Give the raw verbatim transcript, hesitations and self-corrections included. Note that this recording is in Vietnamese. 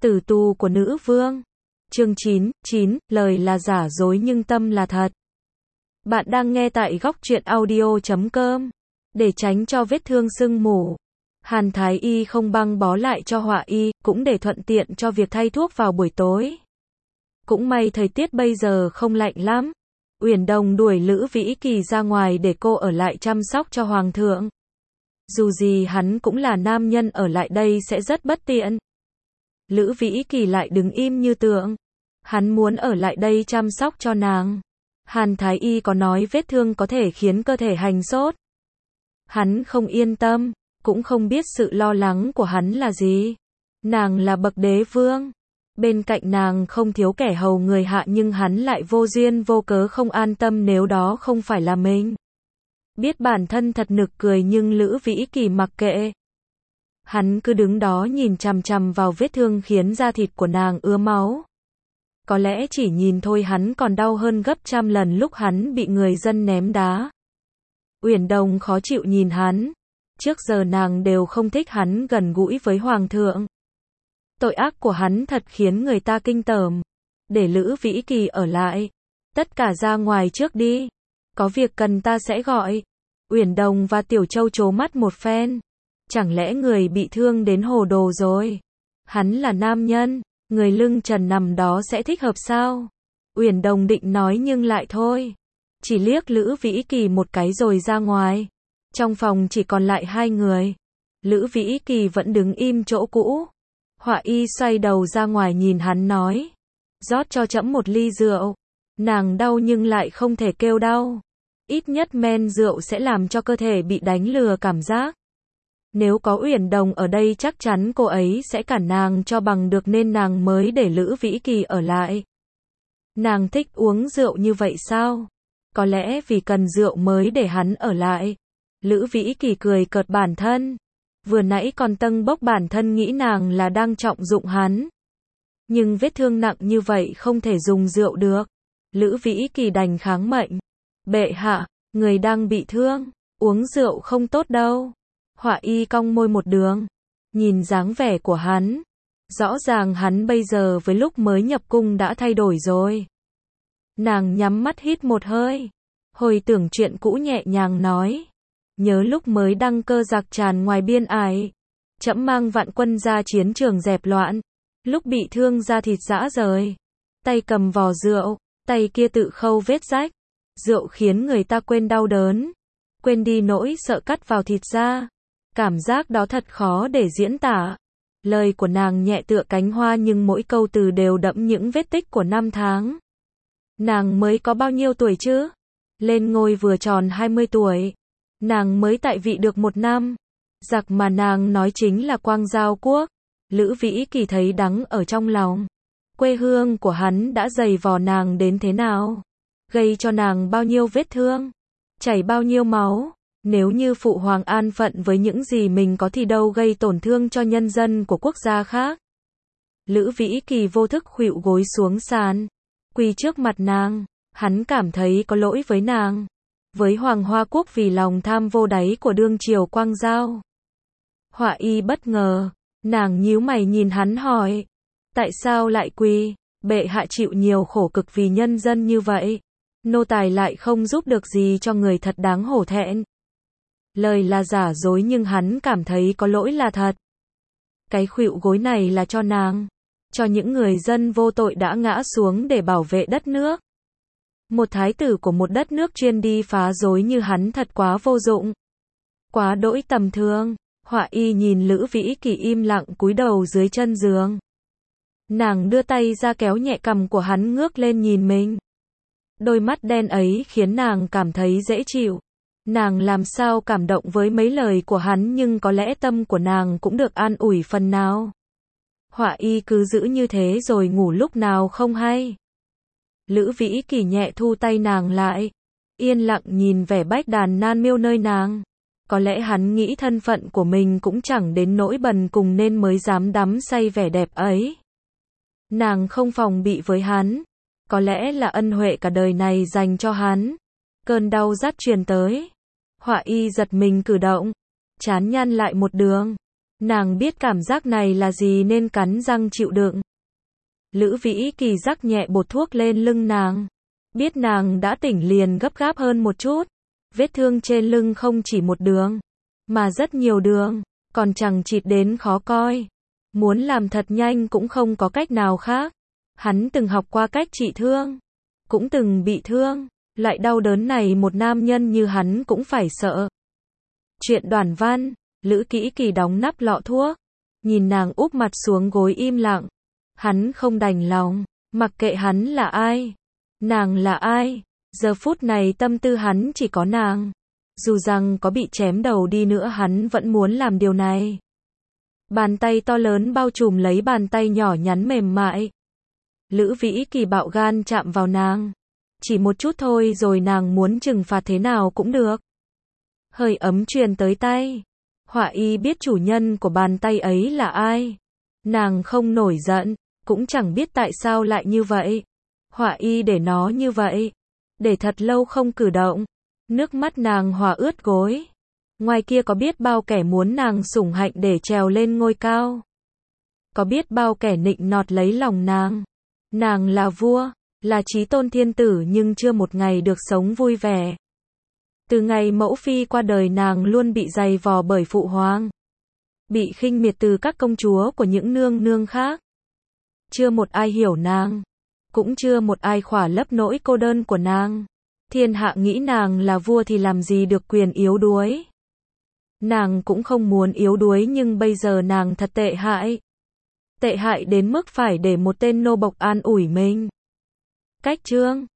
Tử tù của nữ vương. Chương chín, chín, lời là giả dối nhưng tâm là thật. Bạn đang nghe tại góc truyện audio chấm com. Để tránh cho vết thương sưng mủ, Hàn Thái Y không băng bó lại cho Họa Y, cũng để thuận tiện cho việc thay thuốc vào buổi tối. Cũng may thời tiết bây giờ không lạnh lắm. Uyển Đồng đuổi Lữ Vĩ Kỳ ra ngoài để cô ở lại chăm sóc cho Hoàng thượng. Dù gì hắn cũng là nam nhân, ở lại đây sẽ rất bất tiện. Lữ Vĩ Kỳ lại đứng im như tượng. Hắn muốn ở lại đây chăm sóc cho nàng. Hàn Thái Y có nói vết thương có thể khiến cơ thể hành sốt. Hắn không yên tâm, cũng không biết sự lo lắng của hắn là gì. Nàng là bậc đế vương. Bên cạnh nàng không thiếu kẻ hầu người hạ, nhưng hắn lại vô duyên vô cớ không an tâm nếu đó không phải là mình. Biết bản thân thật nực cười nhưng Lữ Vĩ Kỳ mặc kệ. Hắn cứ đứng đó nhìn chằm chằm vào vết thương khiến da thịt của nàng ứa máu. Có lẽ chỉ nhìn thôi hắn còn đau hơn gấp trăm lần lúc hắn bị người dân ném đá. Uyển Đồng khó chịu nhìn hắn. Trước giờ nàng đều không thích hắn gần gũi với Hoàng thượng. Tội ác của hắn thật khiến người ta kinh tởm. Để Lữ Vĩ Kỳ ở lại. Tất cả ra ngoài trước đi. Có việc cần ta sẽ gọi. Uyển Đồng và Tiểu Châu trố mắt một phen. Chẳng lẽ người bị thương đến hồ đồ rồi? Hắn là nam nhân, người lưng trần nằm đó sẽ thích hợp sao? Uyển Đồng định nói nhưng lại thôi. Chỉ liếc Lữ Vĩ Kỳ một cái rồi ra ngoài. Trong phòng chỉ còn lại hai người. Lữ Vĩ Kỳ vẫn đứng im chỗ cũ. Họa Y xoay đầu ra ngoài nhìn hắn nói. Rót cho trẫm một ly rượu. Nàng đau nhưng lại không thể kêu đau. Ít nhất men rượu sẽ làm cho cơ thể bị đánh lừa cảm giác. Nếu có Uyển Đồng ở đây chắc chắn cô ấy sẽ cản nàng cho bằng được nên nàng mới để Lữ Vĩ Kỳ ở lại. Nàng thích uống rượu như vậy sao? Có lẽ vì cần rượu mới để hắn ở lại. Lữ Vĩ Kỳ cười cợt bản thân. Vừa nãy còn tâng bốc bản thân nghĩ nàng là đang trọng dụng hắn. Nhưng vết thương nặng như vậy không thể dùng rượu được. Lữ Vĩ Kỳ đành kháng mệnh. Bệ hạ, người đang bị thương, uống rượu không tốt đâu. Họa Y cong môi một đường, nhìn dáng vẻ của hắn. Rõ ràng hắn bây giờ với lúc mới nhập cung đã thay đổi rồi. Nàng nhắm mắt hít một hơi, hồi tưởng chuyện cũ nhẹ nhàng nói. Nhớ lúc mới đăng cơ giặc tràn ngoài biên ải. Trẫm mang vạn quân ra chiến trường dẹp loạn. Lúc bị thương da thịt rã rời. Tay cầm vò rượu, tay kia tự khâu vết rách. Rượu khiến người ta quên đau đớn. Quên đi nỗi sợ cắt vào thịt da. Cảm giác đó thật khó để diễn tả. Lời của nàng nhẹ tựa cánh hoa nhưng mỗi câu từ đều đẫm những vết tích của năm tháng. Nàng mới có bao nhiêu tuổi chứ? Lên ngôi vừa tròn hai mươi tuổi. Nàng mới tại vị được một năm. Giặc mà nàng nói chính là Quang Giao Quốc. Lữ Vĩ Kỳ thấy đắng ở trong lòng. Quê hương của hắn đã dày vò nàng đến thế nào? Gây cho nàng bao nhiêu vết thương? Chảy bao nhiêu máu? Nếu như phụ hoàng an phận với những gì mình có thì đâu gây tổn thương cho nhân dân của quốc gia khác. Lữ Vĩ Kỳ vô thức khuỵu gối xuống sàn, quỳ trước mặt nàng. Hắn cảm thấy có lỗi với nàng, với Hoàng Hoa Quốc vì lòng tham vô đáy của đương triều Quang Giao. Họa Y bất ngờ, nàng nhíu mày nhìn hắn hỏi. Tại sao lại quỳ? Bệ hạ chịu nhiều khổ cực vì nhân dân như vậy. Nô tài lại không giúp được gì cho người, thật đáng hổ thẹn. Lời là giả dối nhưng hắn cảm thấy có lỗi là thật. Cái khuỵu gối này là cho nàng, cho những người dân vô tội đã ngã xuống để bảo vệ đất nước. Một thái tử của một đất nước chuyên đi phá rối như hắn thật quá vô dụng, quá đỗi tầm thường. Họa Y nhìn Lữ Vĩ Kỳ im lặng cúi đầu dưới chân giường. Nàng đưa tay ra kéo nhẹ cằm của hắn ngước lên nhìn mình. Đôi mắt đen ấy khiến nàng cảm thấy dễ chịu. Nàng làm sao cảm động với mấy lời của hắn, nhưng có lẽ tâm của nàng cũng được an ủi phần nào. Họa Y cứ giữ như thế rồi ngủ lúc nào không hay. Lữ Vĩ Kỳ nhẹ thu tay nàng lại, yên lặng nhìn vẻ bách đàn nan miêu nơi nàng. Có lẽ hắn nghĩ thân phận của mình cũng chẳng đến nỗi bần cùng nên mới dám đắm say vẻ đẹp ấy. Nàng không phòng bị với hắn, có lẽ là ân huệ cả đời này dành cho hắn. Cơn đau rát truyền tới. Họa Y giật mình cử động, trán nhăn lại một đường. Nàng biết cảm giác này là gì nên cắn răng chịu đựng. Lữ Vĩ Kỳ rắc nhẹ bột thuốc lên lưng nàng. Biết nàng đã tỉnh liền gấp gáp hơn một chút. Vết thương trên lưng không chỉ một đường, mà rất nhiều đường, còn chằng chịt đến khó coi. Muốn làm thật nhanh cũng không có cách nào khác. Hắn từng học qua cách trị thương, cũng từng bị thương. Loại đau đớn này một nam nhân như hắn cũng phải sợ. Chuyện Đoàn Văn. Lữ Kĩ Kỳ đóng nắp lọ thuốc, nhìn nàng úp mặt xuống gối im lặng. Hắn không đành lòng, mặc kệ hắn là ai, nàng là ai, giờ phút này tâm tư hắn chỉ có nàng. Dù rằng có bị chém đầu đi nữa hắn vẫn muốn làm điều này. Bàn tay to lớn bao trùm lấy bàn tay nhỏ nhắn mềm mại. Lữ Vĩ Kỳ bạo gan chạm vào nàng. Chỉ một chút thôi rồi nàng muốn trừng phạt thế nào cũng được. Hơi ấm truyền tới tay. Họa y biết chủ nhân của bàn tay ấy là ai. Nàng không nổi giận, cũng chẳng biết tại sao lại như vậy. Họa y để nó như vậy, để thật lâu không cử động. Nước mắt nàng hòa ướt gối. Ngoài kia có biết bao kẻ muốn nàng sủng hạnh để trèo lên ngôi cao. Có biết bao kẻ nịnh nọt lấy lòng nàng. Nàng là vua, là chí tôn thiên tử nhưng chưa một ngày được sống vui vẻ. Từ ngày mẫu phi qua đời nàng luôn bị giày vò bởi phụ hoàng. Bị khinh miệt từ các công chúa của những nương nương khác. Chưa một ai hiểu nàng. Cũng chưa một ai khỏa lấp nỗi cô đơn của nàng. Thiên hạ nghĩ nàng là vua thì làm gì được quyền yếu đuối. Nàng cũng không muốn yếu đuối nhưng bây giờ nàng thật tệ hại. Tệ hại đến mức phải để một tên nô bộc an ủi mình. Cách chương